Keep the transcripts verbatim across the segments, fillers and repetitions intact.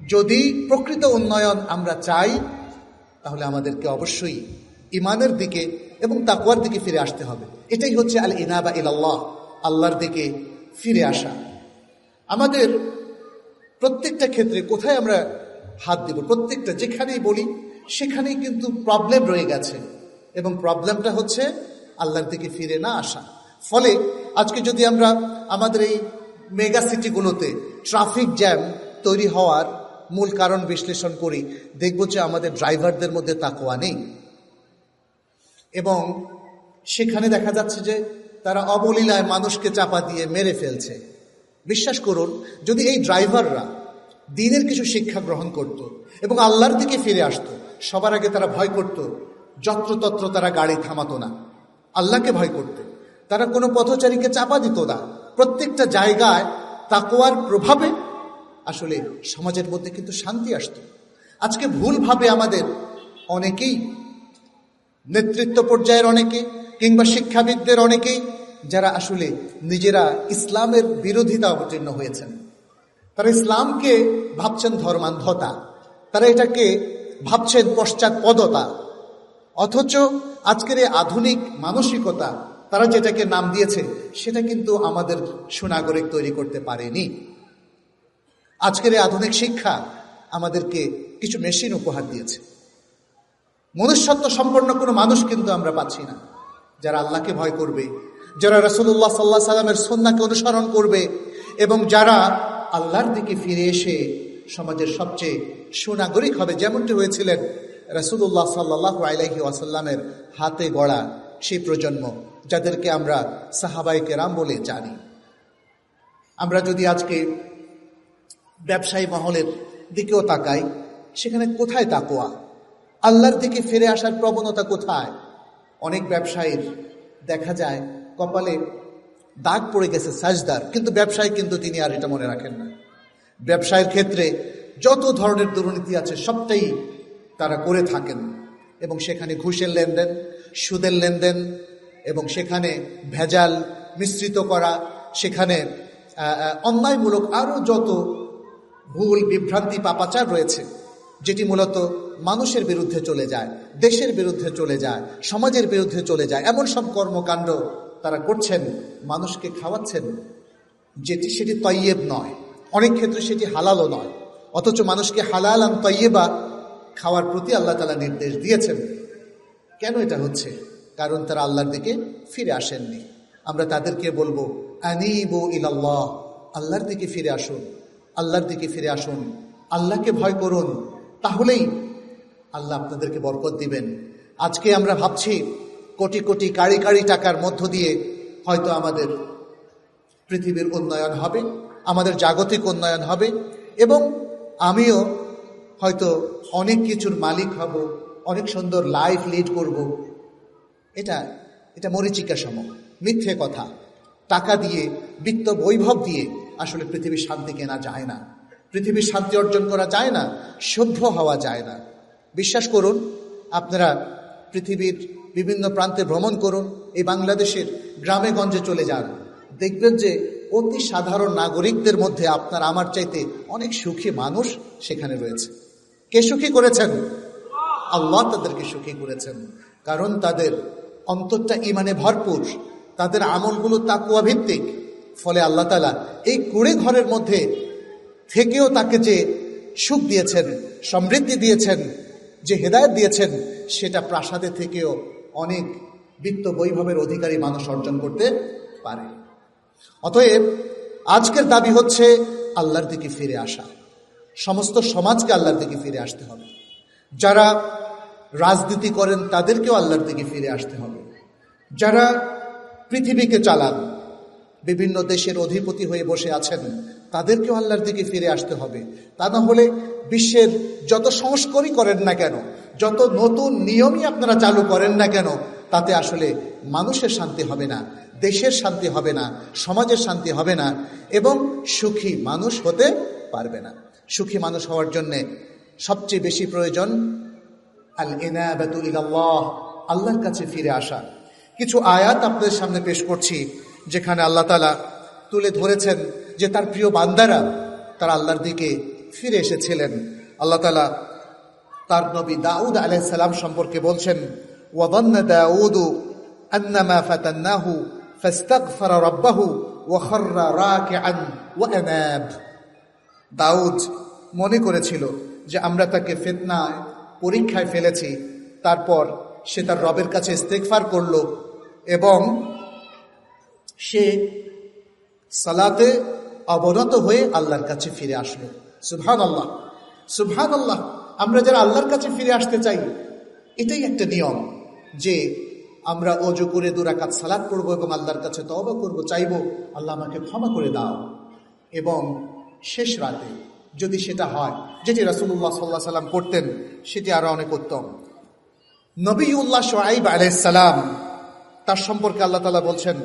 যদি প্রকৃত উন্নয়ন আমরা চাই, তাহলে আমাদেরকে অবশ্যই ইমানের দিকে এবং তাকওয়ার দিকে ফিরে আসতে হবে। এটাই হচ্ছে আল ইনাবা ইলাল্লাহ, আল্লাহর দিকে ফিরে আসা। আমাদের প্রত্যেকটা ক্ষেত্রে কোথায় আমরা হাত দিব, প্রত্যেকটা যেখানেই বলি সেখানেই কিন্তু প্রবলেম রয়ে গেছে, এবং প্রবলেমটা হচ্ছে আল্লাহর দিকে ফিরে না আসা। ফলে আজকে যদি আমরা আমাদের এই মেগা সিটিগুলোতে ট্রাফিক জ্যাম তৈরি হওয়ার মূল কারণ বিশ্লেষণ করি, দেখব যে আমাদের ড্রাইভারদের মধ্যে তাকওয়া নেই, এবং সেখানে দেখা যাচ্ছে যে তারা অবলীলায় মানুষকে চাপা দিয়ে মেরে ফেলছে। বিশ্বাস করুন, যদি এই ড্রাইভাররা দ্বীনের কিছু শিক্ষা গ্রহণ করত এবং আল্লাহর দিকে ফিরে আসতো, সবার আগে তারা ভয় করত, যত্রতত্র তারা গাড়ি থামাতো না, আল্লাহকে ভয় করত, তারা কোনো পথচারীকে চাপা দিত না। প্রত্যেকটা জায়গায় তাকওয়ার প্রভাবে আসলে সমাজের মধ্যে কিন্তু শান্তি আসতো। আজকে ভুলভাবে আমাদের অনেকেই, নেতৃত্ব পর্যায়ের অনেকে কিংবা শিক্ষাবিদদের অনেকেই, যারা আসলে নিজেরা ইসলামের বিরোধিতা অবতীর্ণ হয়েছেন, তারা ইসলামকে ভাবছেন ধর্মান্ধতা, তারা এটাকে ভাবছেন পশ্চাৎপদতা, অথচ আজকের এই আধুনিক মানসিকতা তারা যেটাকে নাম দিয়েছে সেটা কিন্তু আমাদের সুনাগরিক তৈরি করতে পারেনি। আজকের এই আধুনিক শিক্ষা আমাদেরকে কিছু মেশিন উপহার দিয়েছে। মনুষ্যত্ব সম্পন্ন কোনো মানুষ কিন্তু আমরা পাচ্ছি না, যারা আল্লাহকে ভয় করবে, যারা রাসূলুল্লাহ সাল্লাল্লাহু আলাইহি ওয়াসাল্লামের সুন্নাহকে অনুসরণ করবে, এবং যারা আল্লাহর দিকে ফিরে এসে সমাজের সবচেয়ে সুনাগরিক হবে, যেমনটি হয়েছিলেন রাসূলুল্লাহ সাল্লাল্লাহু আলাইহি ওয়াসাল্লামের হাতে গড়া সেই প্রজন্ম, যাদেরকে আমরা সাহাবায়ে কেরাম বলে জানি। আমরা যদি আজকে ব্যবসায়ী মহলের দিকেও তাকাই, সেখানে কোথায় তাকওয়া, আল্লাহর দিকে ফিরে আসার প্রবণতা কোথায়? অনেক ব্যবসায়ীর দেখা যায় কপালে দাগ পড়ে গেছে সাজদার, কিন্তু ব্যবসায়ী কিন্তু তিনি আর এটা মনে রাখেন না। ব্যবসায়ের ক্ষেত্রে যত ধরনের দুর্নীতি আছে সবটাই তারা করে থাকেন, এবং সেখানে ঘুষের লেনদেন, সুদের লেনদেন, এবং সেখানে ভেজাল মিশ্রিত করা, সেখানে অন্যায়মূলক আরও যত ভুল বিভ্রান্তি পাপাচার রয়েছে, যেটি মূলত মানুষের বিরুদ্ধে চলে যায়, দেশের বিরুদ্ধে চলে যায়, সমাজের বিরুদ্ধে চলে যায়, এমন সব কর্মকাণ্ড তারা করছেন, মানুষকে খাওয়াচ্ছেন, যেটি সেটি তয়্যেব নয়, অনেক ক্ষেত্রে সেটি হালালও নয়, অথচ মানুষকে হালাল আন তয়্যেবা খাওয়ার প্রতি আল্লাহ তাআলা নির্দেশ দিয়েছেন। কেন এটা হচ্ছে? কারণ তারা আল্লাহর দিকে ফিরে আসেননি। আমরা তাদেরকে বলবো, আনিবু ইলাল্লাহ, আল্লাহর দিকে ফিরে আসুন, আল্লাহর দিকে ফিরে আসুন, আল্লাহকে ভয় করুন, তাহলেই আল্লাহ আপনাদেরকে বরকত দিবেন। আজকে আমরা ভাবছি কোটি কোটি কাড়ি কাড়ি টাকার মধ্য দিয়ে হয়তো আমাদের পৃথিবীর উন্নয়ন হবে, আমাদের জাগতিক উন্নয়ন হবে, এবং আমিও হয়তো অনেক কিছুর মালিক হব, অনেক সুন্দর লাইফ লিড করব। এটা এটা মরীচিকা সম, মিথ্যে কথা। টাকা দিয়ে, বিত্ত বৈভব দিয়ে আসলে পৃথিবীর শান্তি কেনা যায় না, পৃথিবীর শান্তি অর্জন করা যায় না, সভ্য হওয়া যায় না। বিশ্বাস করুন, আপনারা পৃথিবীর বিভিন্ন প্রান্তে ভ্রমণ করুন, এই বাংলাদেশের গ্রামে গঞ্জে চলে যান, দেখবেন যে অতি সাধারণ নাগরিকদের মধ্যে আপনার আমার চাইতে অনেক সুখী মানুষ সেখানে রয়েছে। কে সুখী করেছেন? আল্লাহ তাদেরকে সুখী করেছেন, কারণ তাদের অন্তরটা ইমানে ভরপুর, তাদের আমলগুলো তাকওয়া ভিত্তিক। ফলে আল্লাহ তাআলা এই কুড়ে ঘরের মধ্যে থেকেও তাকে যে সুখ দিয়েছেন, সমৃদ্ধি দিয়েছেন, যে হেদায়েত দিয়েছেন, সেটা প্রাসাদে থেকেও অনেক বিত্ত বৈভবের অধিকারী মানুষ অর্জন করতে পারে। অতএব আজকের দাবি হচ্ছে আল্লাহর দিকে ফিরে আসা। সমস্ত সমাজকে আল্লাহর দিকে ফিরে আসতে হবে। যারা রাজনীতি করেন তাদেরকেও আল্লাহর দিকে ফিরে আসতে হবে। যারা পৃথিবীকে চালান, বিভিন্ন দেশের অধিপতি হয়ে বসে আছেন, তাদেরকেও আল্লাহর দিকে ফিরে আসতে হবে। তা না হলে বিশ্বের যত সংস্কারই করেন না কেন, যত নতুন নিয়মই আপনারা চালু করেন না কেন, তাতে আসলে মানুষের শান্তি হবে না, দেশের শান্তি হবে না, সমাজের শান্তি হবে না, এবং সুখী মানুষ হতে পারবে না। সুখী মানুষ হওয়ার জন্যে সবচেয়ে বেশি প্রয়োজন আল ইনাবাতু ইলাল্লাহ, আল্লাহর কাছে ফিরে আসা। কিছু আয়াত আপনাদের সামনে পেশ করছি, যেখানে আল্লাহ তাআলা তুলে ধরেছেন যে তার প্রিয় বান্দারা তারা আল্লাহর দিকে ফিরে এসেছিলেন। আল্লাহ তাআলা তার নবী দাউদ আলাইহিস সালাম সম্পর্কে বলছেন, ওয়াযান্না দাউদু আন্নামা ফাতান্নাহু ফাস্তাগফারা রাব্বাহু ওয়া খাররা রাকিআন ওয়া আনাব। দাউদ মনে করেছিল যে আমরা তাকে ফিতনায় পরীক্ষায় ফেলেছি, তারপর সে তার রবের কাছে ইস্তেগফার করল এবং সে সালাতে অবনত হয়ে আল্লাহর কাছে ফিরে আসলো। সুবহানাল্লাহ, সুবহানাল্লাহ। আমরা যারা আল্লাহর কাছে ফিরে আসতে চাই, এটাই একটা নিয়ম যে আমরা ওযু করে দু রাকাত সালাত পড়ব এবং আল্লাহর কাছে তওবা করব, চাইব আল্লাহ আমাকে ক্ষমা করে দাও। এবং শেষ রাতে যদি সেটা হয়, যেটি রাসূলুল্লাহ সাল্লাল্লাহু আলাইহি সাল্লাম করতেন, সেটি আরো অনেক উত্তম। নবিউল্লাহ শুআয়ব আলাইহিস সালাম, তার সম্পর্কে আল্লাহ তাআলা বলছেন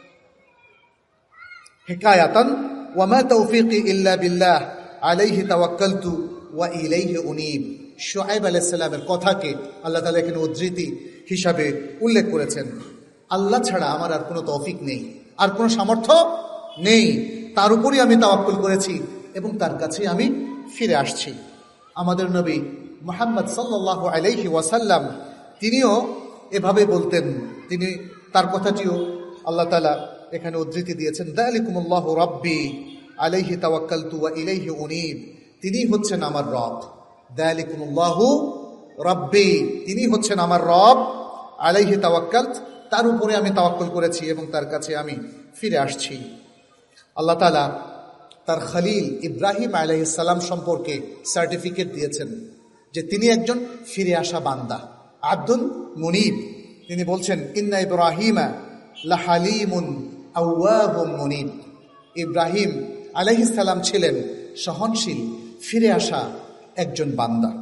হিকায়াতান, ওয়া মা তাওফীকি ইল্লা বিল্লাহ আলাইহি তাওয়াক্কালতু ওয়া ইলাইহি উনীব। শুআয়ব আলাইহিস সালামের কথাকে আল্লাহ তাআলা এখানে উদ্ধৃতি হিসাবে উল্লেখ করেছেন। আল্লাহ ছাড়া আমার আর কোনো তৌফিক নেই, আর কোনো সামর্থ্য নেই, তার উপরই আমি তাওয়াক্কুল করেছি এবং তার কাছে আমি ফিরে আসছি। আমাদের নবী মুহাম্মদ সাল্লাল্লাহু আলাইহি ওয়াসাল্লাম তিনিও এভাবে বলতেন। তিনি তার কথাটিও আল্লাহ তাআলা এখানে উদ্ধৃতি দিয়েছেন, যালিকুমুল্লাহু রাব্বি আলাইহি তাওয়াক্কালতু ওয়া ইলাইহি উনীব। তিনি হচ্ছেন আমার রব। যালিকুমুল্লাহু রাব্বি, তিনি হচ্ছেন আমার রব। আলাইহি তাওয়াক্কালত, তার উপরে আমি তাওয়াক্কুল করেছি এবং তার কাছে আমি ফিরে আসছি। আল্লাহ তাআলা তার খলিল ইব্রাহিম আলাইহিস সালাম সম্পর্কে সার্টিফিকেট দিয়েছেন যে তিনি একজন ফিরে আসা বান্দা, আব্দুল মুনিব। তিনি বলছেন, ইন্না ইব্রাহিমা লাহালিমুন আওয়াহুম মুনিব। ইব্রাহিম আলাইহিস সালাম ছিলেন সহনশীল, ফিরে আসা একজন বান্দা।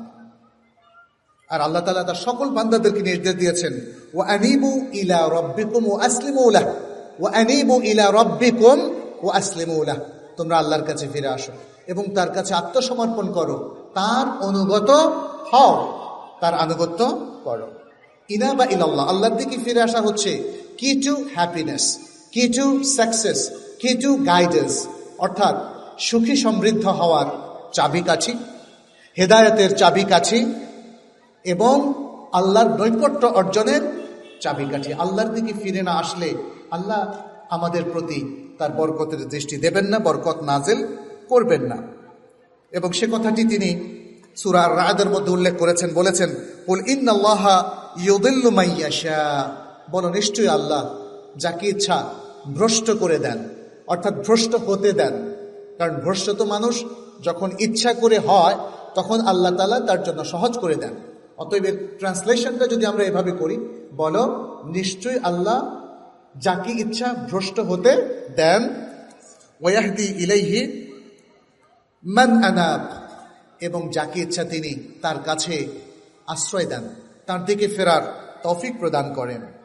আর আল্লাহ তাআলা তার সকল বান্দাদেরকে নির্দেশ দিয়েছেন, ওয়া আনিবু ইলা রাব্বিকুম ওয়া আসলিমু লাহু, ওয়া আনিবু ইলা রাব্বিকুম ওয়া আসলিমু লাহু। তোমরা আল্লাহর কাছে ফিরে আসো এবং তার কাছে আত্মসমর্পণ করো, তার অনুগত হও, তার আনুগত্য করো। ইনাবা ইলাল্লাহ, আল্লাহর দিকে ফিরে আসা হচ্ছে key to happiness, key to success, key to guidance, অর্থাৎ সুখী সমৃদ্ধ হওয়ার চাবিকাঠি, হেদায়েতের চাবিকাঠি এবং আল্লাহর নৈকট্য অর্জনের চাবিকাঠি। আল্লাহর দিকে ফিরে না আসলে আল্লাহ আমাদের প্রতি তার বরকতের দৃষ্টি দেবেন না, বরকত নাজিল করবেন না। এবং সে কথাটি তিনি সূরা আর-রা'দের মধ্যে উল্লেখ করেছেন, বলেছেন, কুল ইন্নাল্লাহা ইউদিল্লু মান ইয়াশা। বলো, নিশ্চয়ই আল্লাহ যাকে ইচ্ছা ভ্রষ্ট করে দেন, অর্থাৎ ভ্রষ্ট হতে দেন। কারণ ভ্রষ্ট তো মানুষ যখন ইচ্ছা করে হয়, তখন আল্লাহ তাআলা তার জন্য সহজ করে দেন। অতএব ট্রান্সলেশনটা যদি আমরা এভাবে করি, বলো নিশ্চয়ই আল্লাহ যাকে ইচ্ছা ভ্রষ্ট হতে দেন, ওয়াহদি ইলাইহি মান আনাব, এবং যাকে ইচ্ছা তিনি তার কাছে আশ্রয় দেন, তার দিকে ফেরার তৌফিক প্রদান করেন।